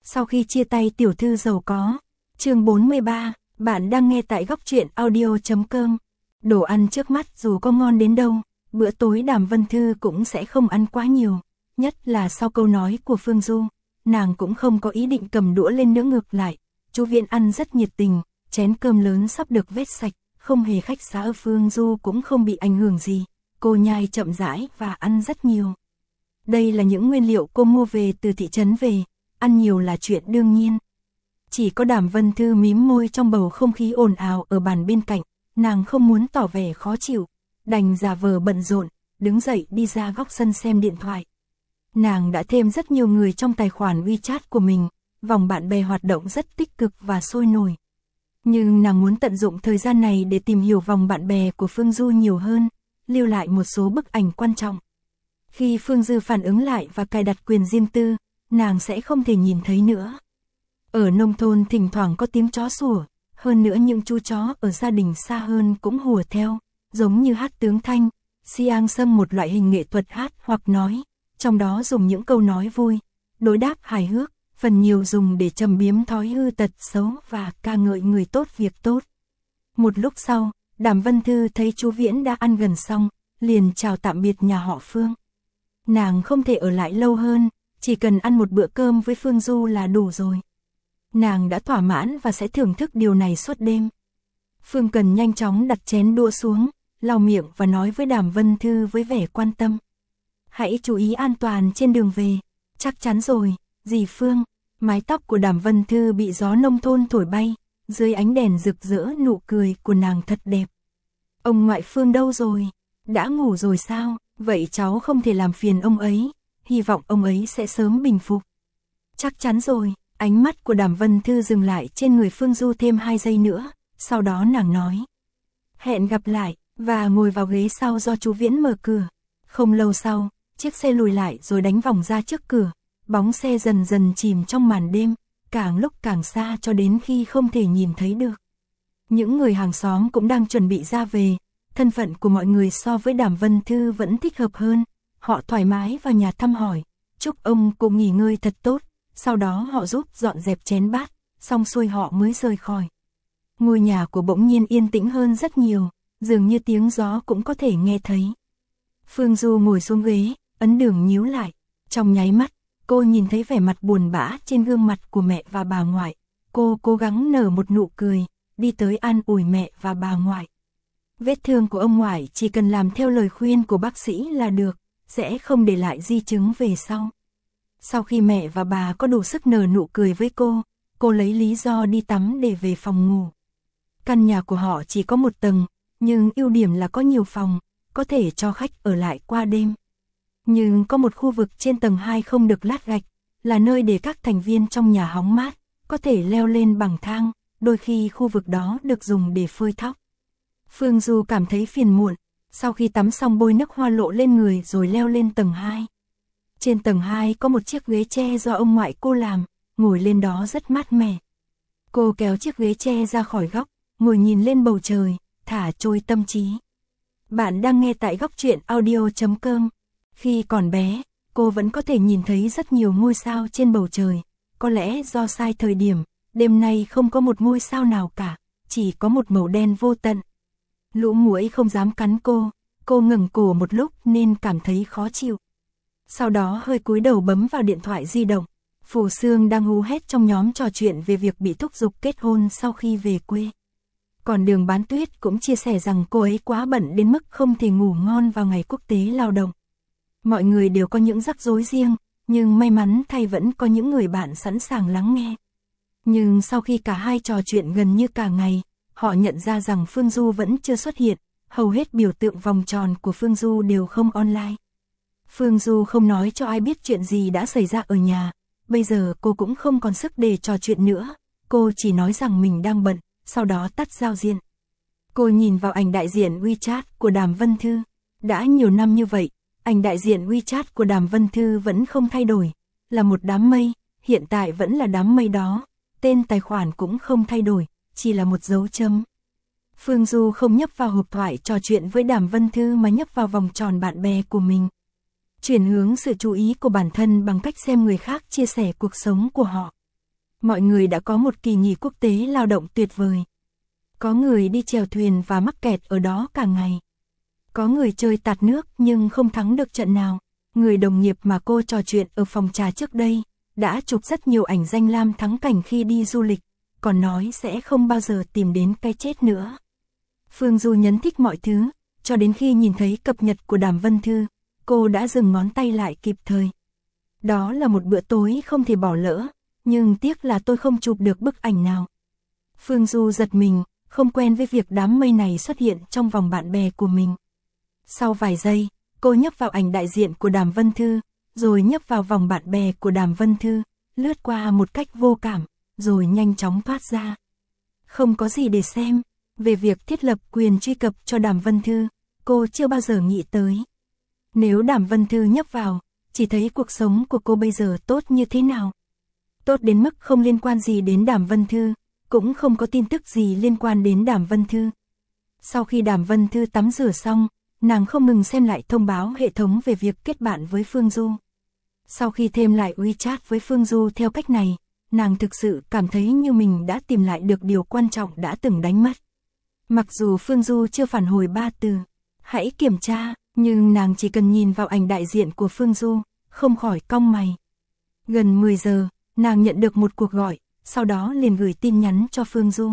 Sau khi chia tay tiểu thư giàu có. Chương 43, bạn đang nghe tại góc truyện audio.com. Đồ ăn trước mắt dù có ngon đến đâu, bữa tối Đàm Vân Thư cũng sẽ không ăn quá nhiều, nhất là sau câu nói của Phương Du, nàng cũng không có ý định cầm đũa lên nữa, ngược lại, chú Viễn ăn rất nhiệt tình, chén cơm lớn sắp được vét sạch, không hề khách sáo, Phương Du cũng không bị ảnh hưởng gì, cô nhai chậm rãi và ăn rất nhiều. Đây là những nguyên liệu cô mua về từ thị trấn về, ăn nhiều là chuyện đương nhiên. Chỉ có Đàm Vân Thư mím môi trong bầu không khí ồn ào ở bàn bên cạnh, nàng không muốn tỏ vẻ khó chịu, đành giả vờ bận rộn, đứng dậy đi ra góc sân xem điện thoại. Nàng đã thêm rất nhiều người trong tài khoản WeChat của mình, vòng bạn bè hoạt động rất tích cực và sôi nổi. Nhưng nàng muốn tận dụng thời gian này để tìm hiểu vòng bạn bè của Phương Du nhiều hơn, lưu lại một số bức ảnh quan trọng. Khi Phương Du phản ứng lại và cài đặt quyền riêng tư, nàng sẽ không thể nhìn thấy nữa. Ở nông thôn thỉnh thoảng có tiếng chó sủa, hơn nữa những chú chó ở gia đình xa hơn cũng hùa theo, giống như hát tướng thanh, siang sâm, một loại hình nghệ thuật hát hoặc nói, trong đó dùng những câu nói vui, đối đáp hài hước, phần nhiều dùng để trầm biếm thói hư tật xấu và ca ngợi người tốt việc tốt. Một lúc sau, Đàm Vân Thư thấy chú Viễn đã ăn gần xong, liền chào tạm biệt nhà họ Phương. Nàng không thể ở lại lâu hơn, chỉ cần ăn một bữa cơm với Phương Du là đủ rồi. Nàng đã thỏa mãn và sẽ thưởng thức điều này suốt đêm. Phương Cần nhanh chóng đặt chén đũa xuống, lau miệng và nói với Đàm Vân Thư với vẻ quan tâm. Hãy chú ý an toàn trên đường về. Chắc chắn rồi, dì Phương. Mái tóc của Đàm Vân Thư bị gió nông thôn thổi bay, dưới ánh đèn rực rỡ nụ cười của nàng thật đẹp. Ông ngoại Phương đâu rồi? Đã ngủ rồi sao? Vậy cháu không thể làm phiền ông ấy, hy vọng ông ấy sẽ sớm bình phục. Chắc chắn rồi. Ánh mắt của Đàm Vân Thư dừng lại trên người Phương Du thêm 2 giây nữa, sau đó nàng nói. Hẹn gặp lại, và ngồi vào ghế sau do chú Viễn mở cửa. Không lâu sau, chiếc xe lùi lại rồi đánh vòng ra trước cửa, bóng xe dần dần chìm trong màn đêm, càng lúc càng xa cho đến khi không thể nhìn thấy được. Những người hàng xóm cũng đang chuẩn bị ra về, thân phận của mọi người so với Đàm Vân Thư vẫn thích hợp hơn, họ thoải mái vào nhà thăm hỏi, chúc ông cũng nghỉ ngơi thật tốt. Sau đó họ giúp dọn dẹp chén bát, xong xuôi họ mới rời khỏi. Ngôi nhà của bỗng nhiên yên tĩnh hơn rất nhiều, dường như tiếng gió cũng có thể nghe thấy. Phương Du ngồi xuống ghế, ấn đường nhíu lại. Trong nháy mắt, cô nhìn thấy vẻ mặt buồn bã trên gương mặt của mẹ và bà ngoại. Cô cố gắng nở một nụ cười, đi tới an ủi mẹ và bà ngoại. Vết thương của ông ngoại chỉ cần làm theo lời khuyên của bác sĩ là được, sẽ không để lại di chứng về sau. Sau khi mẹ và bà có đủ sức nở nụ cười với cô lấy lý do đi tắm để về phòng ngủ. Căn nhà của họ chỉ có 1 tầng, nhưng ưu điểm là có nhiều phòng, có thể cho khách ở lại qua đêm. Nhưng có một khu vực trên tầng 2 không được lát gạch, là nơi để các thành viên trong nhà hóng mát, có thể leo lên bằng thang, đôi khi khu vực đó được dùng để phơi tóc. Phương Du cảm thấy phiền muộn, sau khi tắm xong bôi nước hoa lộ lên người rồi leo lên tầng 2. Trên tầng 2 có một chiếc ghế tre do ông ngoại cô làm, ngồi lên đó rất mát mẻ. Cô kéo chiếc ghế tre ra khỏi góc, ngồi nhìn lên bầu trời, thả trôi tâm trí. Bạn đang nghe tại góc truyện audio.com. Khi còn bé, cô vẫn có thể nhìn thấy rất nhiều ngôi sao trên bầu trời. Có lẽ do sai thời điểm, đêm nay không có một ngôi sao nào cả, chỉ có một màu đen vô tận. Lũ muỗi không dám cắn cô ngẩng cổ một lúc nên cảm thấy khó chịu. Sau đó hơi cúi đầu bấm vào điện thoại di động. Phù Sương đang hú hét trong nhóm trò chuyện về việc bị thúc giục kết hôn sau khi về quê. Còn Đường Bán Tuyết cũng chia sẻ rằng cô ấy quá bận đến mức không thể ngủ ngon vào ngày quốc tế lao động. Mọi người đều có những rắc rối riêng, nhưng may mắn thay vẫn có những người bạn sẵn sàng lắng nghe. Nhưng sau khi cả hai trò chuyện gần như cả ngày, họ nhận ra rằng Phương Du vẫn chưa xuất hiện, hầu hết biểu tượng vòng tròn của Phương Du đều không online. Phương Du không nói cho ai biết chuyện gì đã xảy ra ở nhà, bây giờ cô cũng không còn sức để trò chuyện nữa, cô chỉ nói rằng mình đang bận, sau đó tắt giao diện. Cô nhìn vào ảnh đại diện WeChat của Đàm Vân Thư, đã nhiều năm như vậy, ảnh đại diện WeChat của Đàm Vân Thư vẫn không thay đổi, là một đám mây, hiện tại vẫn là đám mây đó, tên tài khoản cũng không thay đổi, chỉ là một dấu chấm. Phương Du không nhấp vào hộp thoại trò chuyện với Đàm Vân Thư mà nhấp vào vòng tròn bạn bè của mình. Chuyển hướng sự chú ý của bản thân bằng cách xem người khác chia sẻ cuộc sống của họ. Mọi người đã có một kỳ nghỉ quốc tế lao động tuyệt vời. Có người đi chèo thuyền và mắc kẹt ở đó cả ngày. Có người chơi tạt nước nhưng không thắng được trận nào. Người đồng nghiệp mà cô trò chuyện ở phòng trà trước đây đã chụp rất nhiều ảnh danh lam thắng cảnh khi đi du lịch, còn nói sẽ không bao giờ tìm đến cái chết nữa. Phương Du nhấn thích mọi thứ, cho đến khi nhìn thấy cập nhật của Đàm Vân Thư, cô đã dừng ngón tay lại kịp thời. Đó là một bữa tối không thể bỏ lỡ, nhưng tiếc là tôi không chụp được bức ảnh nào. Phương Du giật mình, không quen với việc đám mây này xuất hiện trong vòng bạn bè của mình. Sau vài giây, cô nhấp vào ảnh đại diện của Đàm Vân Thư, rồi nhấp vào vòng bạn bè của Đàm Vân Thư, lướt qua một cách vô cảm, rồi nhanh chóng thoát ra. Không có gì để xem. Về việc thiết lập quyền truy cập cho Đàm Vân Thư, cô chưa bao giờ nghĩ tới. Nếu Đàm Vân Thư nhấp vào, chỉ thấy cuộc sống của cô bây giờ tốt như thế nào. Tốt đến mức không liên quan gì đến Đàm Vân Thư, cũng không có tin tức gì liên quan đến Đàm Vân Thư. Sau khi Đàm Vân Thư tắm rửa xong, nàng không ngừng xem lại thông báo hệ thống về việc kết bạn với Phương Du. Sau khi thêm lại WeChat với Phương Du theo cách này, nàng thực sự cảm thấy như mình đã tìm lại được điều quan trọng đã từng đánh mất. Mặc dù Phương Du chưa phản hồi 3 từ, hãy kiểm tra, nhưng nàng chỉ cần nhìn vào ảnh đại diện của Phương Du, không khỏi cong mày. Gần 10 giờ, nàng nhận được một cuộc gọi, sau đó liền gửi tin nhắn cho Phương Du.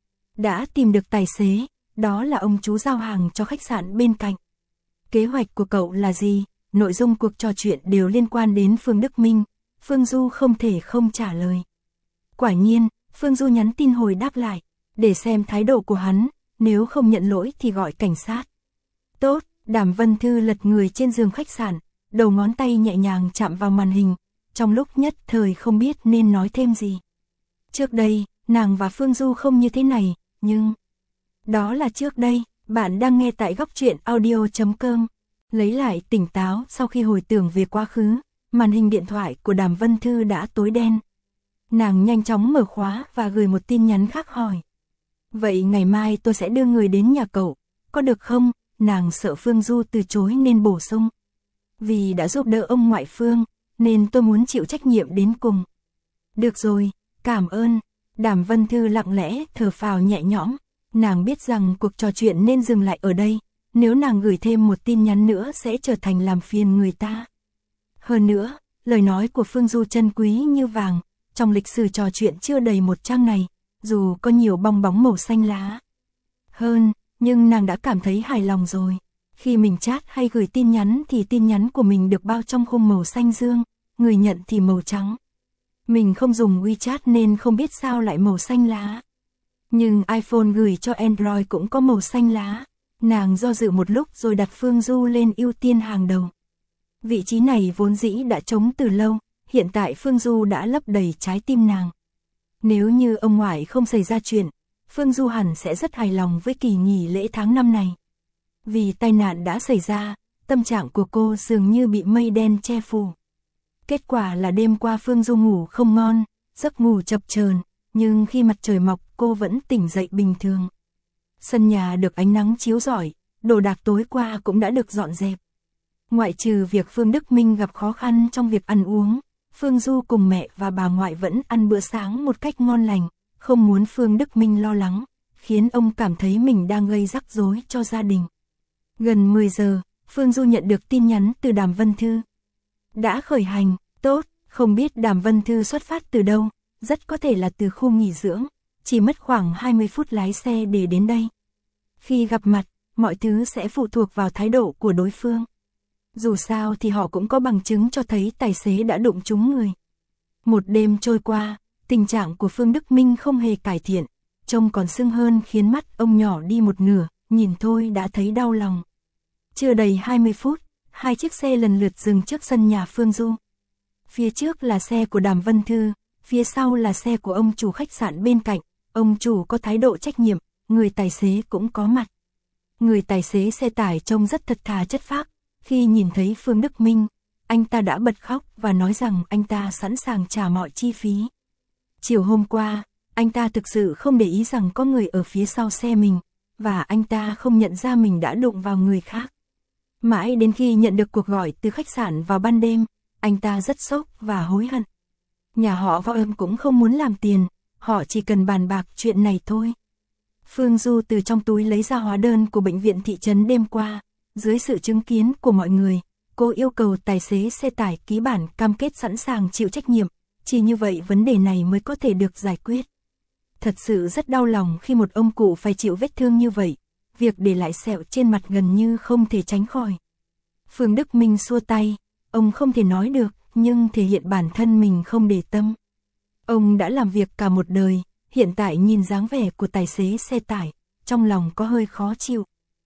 Đã tìm được tài xế, đó là ông chú giao hàng cho khách sạn bên cạnh. Kế hoạch của cậu là gì? Nội dung cuộc trò chuyện đều liên quan đến Phương Đức Minh, Phương Du không thể không trả lời. Quả nhiên, Phương Du nhắn tin hồi đáp lại, để xem thái độ của hắn, nếu không nhận lỗi thì gọi cảnh sát. Tốt, Đàm Vân Thư lật người trên giường khách sạn, đầu ngón tay nhẹ nhàng chạm vào màn hình, trong lúc nhất thời không biết nên nói thêm gì. Trước đây, nàng và Phương Du không như thế này, nhưng... Đó là trước đây, bạn đang nghe tại góc truyện audio.com. Lấy lại tỉnh táo sau khi hồi tưởng về quá khứ, màn hình điện thoại của Đàm Vân Thư đã tối đen. Nàng nhanh chóng mở khóa và gửi một tin nhắn khác hỏi. Vậy ngày mai tôi sẽ đưa người đến nhà cậu, có được không? Nàng sợ Phương Du từ chối nên bổ sung. Vì đã giúp đỡ ông ngoại Phương, nên tôi muốn chịu trách nhiệm đến cùng. Được rồi, cảm ơn. Đàm Vân Thư lặng lẽ thở phào nhẹ nhõm. Nàng biết rằng cuộc trò chuyện nên dừng lại ở đây. Nếu nàng gửi thêm một tin nhắn nữa sẽ trở thành làm phiền người ta. Hơn nữa, lời nói của Phương Du chân quý như vàng. Trong lịch sử trò chuyện chưa đầy 1 trang này, dù có nhiều bong bóng màu xanh lá hơn, nhưng nàng đã cảm thấy hài lòng rồi. Khi mình chat hay gửi tin nhắn thì tin nhắn của mình được bao trong khung màu xanh dương, người nhận thì màu trắng. Mình không dùng WeChat nên không biết sao lại màu xanh lá. Nhưng iPhone gửi cho Android cũng có màu xanh lá. Nàng do dự một lúc rồi đặt Phương Du lên ưu tiên hàng đầu. Vị trí này vốn dĩ đã trống từ lâu, hiện tại Phương Du đã lấp đầy trái tim nàng. Nếu như ông ngoại không xảy ra chuyện, Phương Du hẳn sẽ rất hài lòng với kỳ nghỉ lễ tháng 5 này. Vì tai nạn đã xảy ra, tâm trạng của cô dường như bị mây đen che phủ. Kết quả là đêm qua Phương Du ngủ không ngon, giấc ngủ chập chờn, nhưng khi mặt trời mọc cô vẫn tỉnh dậy bình thường. Sân nhà được ánh nắng chiếu rọi, đồ đạc tối qua cũng đã được dọn dẹp. Ngoại trừ việc Phương Đức Minh gặp khó khăn trong việc ăn uống, Phương Du cùng mẹ và bà ngoại vẫn ăn bữa sáng một cách ngon lành, không muốn Phương Đức Minh lo lắng, khiến ông cảm thấy mình đang gây rắc rối cho gia đình. Gần 10 giờ, Phương Du nhận được tin nhắn từ Đàm Vân Thư. Đã khởi hành, tốt, không biết Đàm Vân Thư xuất phát từ đâu, rất có thể là từ khu nghỉ dưỡng, chỉ mất khoảng 20 phút lái xe để đến đây. Khi gặp mặt, mọi thứ sẽ phụ thuộc vào thái độ của đối phương. Dù sao thì họ cũng có bằng chứng cho thấy tài xế đã đụng trúng người. Một đêm trôi qua, tình trạng của Phương Đức Minh không hề cải thiện, trông còn sưng hơn khiến mắt ông nhỏ đi một nửa, nhìn thôi đã thấy đau lòng. Chưa đầy 20 phút, 2 chiếc xe lần lượt dừng trước sân nhà Phương Du. Phía trước là xe của Đàm Vân Thư, phía sau là xe của ông chủ khách sạn bên cạnh, ông chủ có thái độ trách nhiệm, người tài xế cũng có mặt. Người tài xế xe tải trông rất thật thà chất phác. Khi nhìn thấy Phương Đức Minh, anh ta đã bật khóc và nói rằng anh ta sẵn sàng trả mọi chi phí. Chiều hôm qua, anh ta thực sự không để ý rằng có người ở phía sau xe mình, và anh ta không nhận ra mình đã đụng vào người khác. Mãi đến khi nhận được cuộc gọi từ khách sạn vào ban đêm, anh ta rất sốc và hối hận. Nhà họ Võ cũng không muốn làm tiền, họ chỉ cần bàn bạc chuyện này thôi. Phương Du từ trong túi lấy ra hóa đơn của bệnh viện thị trấn đêm qua, dưới sự chứng kiến của mọi người, cô yêu cầu tài xế xe tải ký bản cam kết sẵn sàng chịu trách nhiệm, chỉ như vậy vấn đề này mới có thể được giải quyết. Thật sự rất đau lòng khi một ông cụ phải chịu vết thương như vậy, việc để lại sẹo trên mặt gần như không thể tránh khỏi. Phương Đức Minh xua tay, ông không thể nói được, nhưng thể hiện bản thân mình không để tâm. Ông đã làm việc cả một đời, hiện tại nhìn dáng vẻ của tài xế xe tải, trong lòng có hơi khó chịu.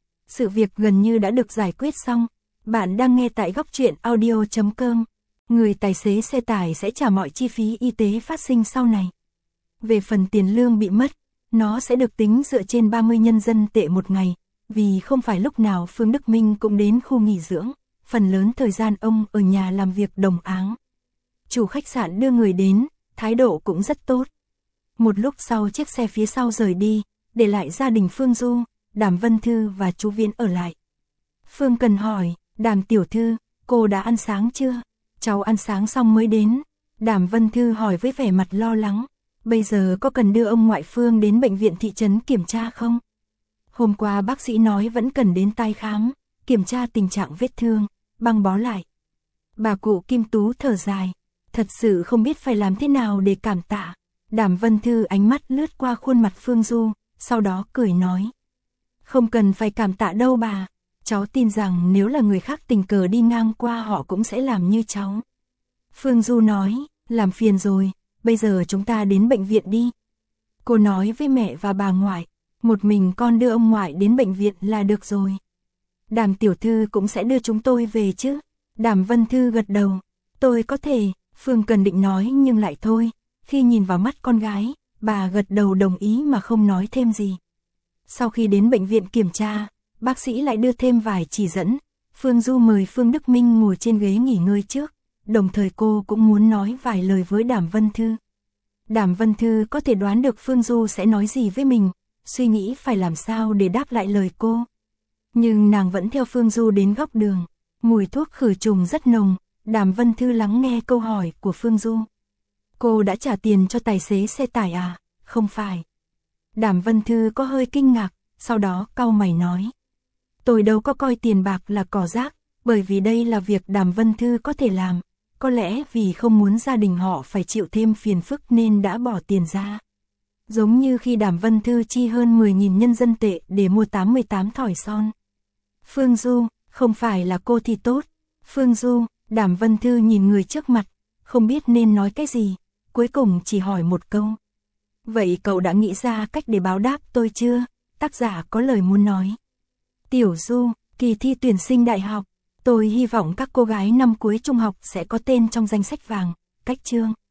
Sự việc gần như đã được giải quyết xong. Bạn đang nghe tại Góc Chuyện Audio.com. Người tài xế xe tải sẽ trả mọi chi phí y tế phát sinh sau này. Về phần tiền lương bị mất, nó sẽ được tính dựa trên 30 nhân dân tệ một ngày, vì không phải lúc nào Phương Đức Minh cũng đến khu nghỉ dưỡng, phần lớn thời gian ông ở nhà làm việc đồng áng. Chủ khách sạn đưa người đến, thái độ cũng rất tốt. Một lúc sau chiếc xe phía sau rời đi, để lại gia đình Phương Du, Đàm Vân Thư và chú Viễn ở lại. Phương Cần hỏi, Đàm tiểu thư, cô đã ăn sáng chưa? Cháu ăn sáng xong mới đến. Đàm Vân Thư hỏi với vẻ mặt lo lắng. Bây giờ có cần đưa ông ngoại Phương đến bệnh viện thị trấn kiểm tra không? Hôm qua bác sĩ nói vẫn cần đến tái khám, kiểm tra tình trạng vết thương, băng bó lại. Bà cụ Kim Tú thở dài, thật sự không biết phải làm thế nào để cảm tạ. Đàm Vân Thư ánh mắt lướt qua khuôn mặt Phương Du, sau đó cười nói. Không cần phải cảm tạ đâu bà, cháu tin rằng nếu là người khác tình cờ đi ngang qua họ cũng sẽ làm như cháu. Phương Du nói, làm phiền rồi, bây giờ chúng ta đến bệnh viện đi. Cô nói với mẹ và bà ngoại, một mình con đưa ông ngoại đến bệnh viện là được rồi. Đàm tiểu thư cũng sẽ đưa chúng tôi về chứ? Đàm Vân Thư gật đầu, tôi có thể. Phương Cần định nói nhưng lại thôi, khi nhìn vào mắt con gái, bà gật đầu đồng ý mà không nói thêm gì. Sau khi đến bệnh viện kiểm tra, bác sĩ lại đưa thêm vài chỉ dẫn. Phương Du mời Phương Đức Minh ngồi trên ghế nghỉ ngơi trước, đồng thời cô cũng muốn nói vài lời với Đàm Vân Thư. Đàm Vân Thư có thể đoán được Phương Du sẽ nói gì với mình, suy nghĩ phải làm sao để đáp lại lời cô. Nhưng nàng vẫn theo Phương Du đến góc đường, mùi thuốc khử trùng rất nồng. Đàm Vân Thư lắng nghe câu hỏi của Phương Du. Cô đã trả tiền cho tài xế xe tải à? Không phải. Đàm Vân Thư có hơi kinh ngạc, sau đó cau mày nói. Tôi đâu có coi tiền bạc là cỏ rác, bởi vì đây là việc Đàm Vân Thư có thể làm. Có lẽ vì không muốn gia đình họ phải chịu thêm phiền phức nên đã bỏ tiền ra. Giống như khi Đàm Vân Thư chi hơn 10.000 nhân dân tệ để mua 88 thỏi son. Phương Du, không phải là cô thì tốt. Phương Du, Đàm Vân Thư nhìn người trước mặt, không biết nên nói cái gì, cuối cùng chỉ hỏi một câu. Vậy cậu đã nghĩ ra cách để báo đáp tôi chưa? Tác giả có lời muốn nói. Tiểu Du, kỳ thi tuyển sinh đại học, tôi hy vọng các cô gái năm cuối trung học sẽ có tên trong danh sách vàng, cách chương.